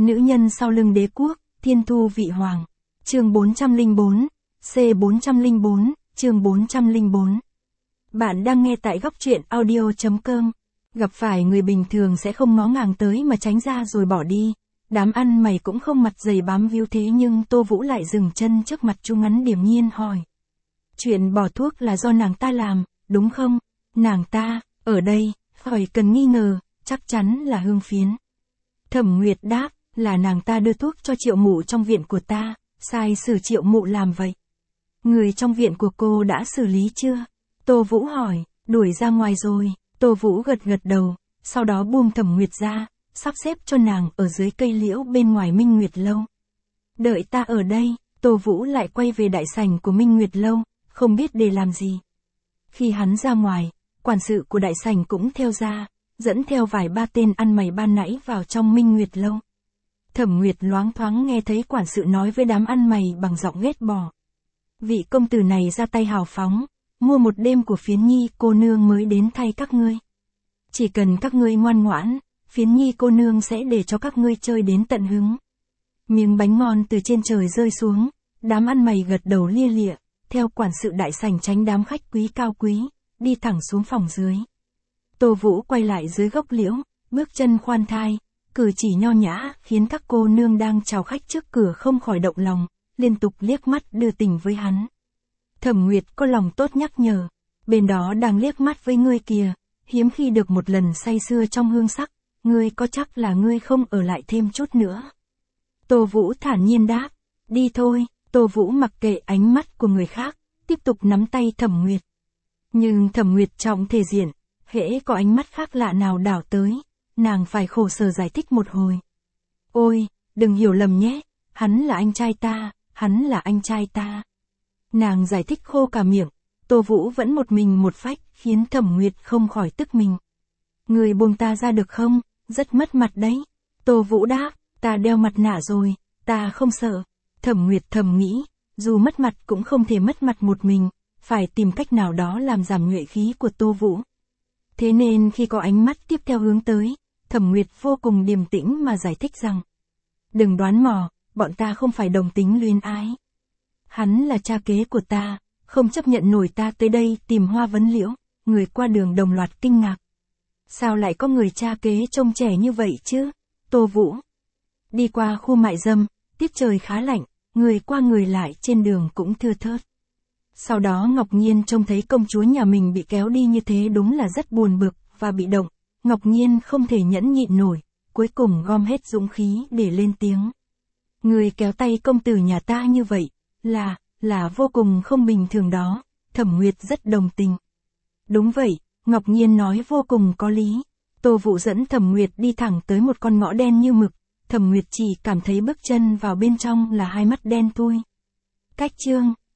Nữ nhân sau lưng đế quốc, thiên thu vị hoàng. Chương 404, C404, chương 404. Bạn đang nghe tại góc truyện audio.com. Gặp phải người bình thường sẽ không ngó ngàng tới mà tránh ra rồi bỏ đi. Đám ăn mày cũng không mặt dày bám víu, thế nhưng Tô Vũ lại dừng chân trước mặt Chu Ngắn điềm nhiên hỏi. Chuyện bỏ thuốc là do nàng ta làm, đúng không? Nàng ta, ở đây, khỏi cần nghi ngờ, chắc chắn là Hương Phiến. Thẩm Nguyệt đáp, là nàng ta đưa thuốc cho Triệu Mụ trong viện của ta, sai sử Triệu Mụ làm vậy. Người trong viện của cô đã xử lý chưa? Tô Vũ hỏi, đuổi ra ngoài rồi. Tô Vũ gật gật đầu, sau đó buông Thẩm Nguyệt ra, sắp xếp cho nàng ở dưới cây liễu bên ngoài Minh Nguyệt Lâu. Đợi ta ở đây. Tô Vũ lại quay về đại sảnh của Minh Nguyệt Lâu, không biết để làm gì. Khi hắn ra ngoài, quản sự của đại sảnh cũng theo ra, dẫn theo vài ba tên ăn mày ban nãy vào trong Minh Nguyệt Lâu. Thẩm Nguyệt loáng thoáng nghe thấy quản sự nói với đám ăn mày bằng giọng ghét bỏ. Vị công tử này ra tay hào phóng, mua một đêm của Phiến Nhi cô nương mới đến thay các ngươi. Chỉ cần các ngươi ngoan ngoãn, Phiến Nhi cô nương sẽ để cho các ngươi chơi đến tận hứng. Miếng bánh ngon từ trên trời rơi xuống, đám ăn mày gật đầu lia lịa, theo quản sự đại sảnh tránh đám khách quý cao quý, đi thẳng xuống phòng dưới. Tô Vũ quay lại dưới gốc liễu, bước chân khoan thai, cử chỉ nho nhã, khiến các cô nương đang chào khách trước cửa không khỏi động lòng, liên tục liếc mắt đưa tình với hắn. Thẩm Nguyệt có lòng tốt nhắc nhở, bên đó đang liếc mắt với ngươi kìa, hiếm khi được một lần say sưa trong hương sắc, ngươi có chắc là ngươi không ở lại thêm chút nữa? Tô Vũ thản nhiên đáp, đi thôi. Tô Vũ mặc kệ ánh mắt của người khác, tiếp tục nắm tay Thẩm Nguyệt. Nhưng Thẩm Nguyệt trọng thể diện, hễ có ánh mắt khác lạ nào đảo tới, nàng phải khổ sở giải thích một hồi. Ôi, đừng hiểu lầm nhé, hắn là anh trai ta, hắn là anh trai ta. Nàng giải thích khô cả miệng, Tô Vũ vẫn một mình một phách, khiến Thẩm Nguyệt không khỏi tức mình. Người buông ta ra được không, rất mất mặt đấy. Tô Vũ đáp, ta đeo mặt nạ rồi, ta không sợ. Thẩm Nguyệt thầm nghĩ, dù mất mặt cũng không thể mất mặt một mình, phải tìm cách nào đó làm giảm nhuệ khí của Tô Vũ. Thế nên khi có ánh mắt tiếp theo hướng tới, Thẩm Nguyệt vô cùng điềm tĩnh mà giải thích rằng, đừng đoán mò, bọn ta không phải đồng tính luyến ái. Hắn là cha kế của ta, không chấp nhận nổi ta tới đây tìm Hoa Vấn Liễu. Người qua đường đồng loạt kinh ngạc. Sao lại có người cha kế trông trẻ như vậy chứ? Tô Vũ đi qua khu mại dâm, tiết trời khá lạnh, người qua người lại trên đường cũng thưa thớt. Sau đó Ngọc Nhiên trông thấy công chúa nhà mình bị kéo đi như thế đúng là rất buồn bực và bị động. Ngọc Nhiên không thể nhẫn nhịn nổi, cuối cùng gom hết dũng khí để lên tiếng. Người kéo tay công tử nhà ta như vậy, là vô cùng không bình thường đó. Thẩm Nguyệt rất đồng tình. Đúng vậy, Ngọc Nhiên nói vô cùng có lý. Tô Vũ dẫn Thẩm Nguyệt đi thẳng tới một con ngõ đen như mực. Thẩm Nguyệt chỉ cảm thấy bước chân vào bên trong là hai mắt đen thui. Cách chương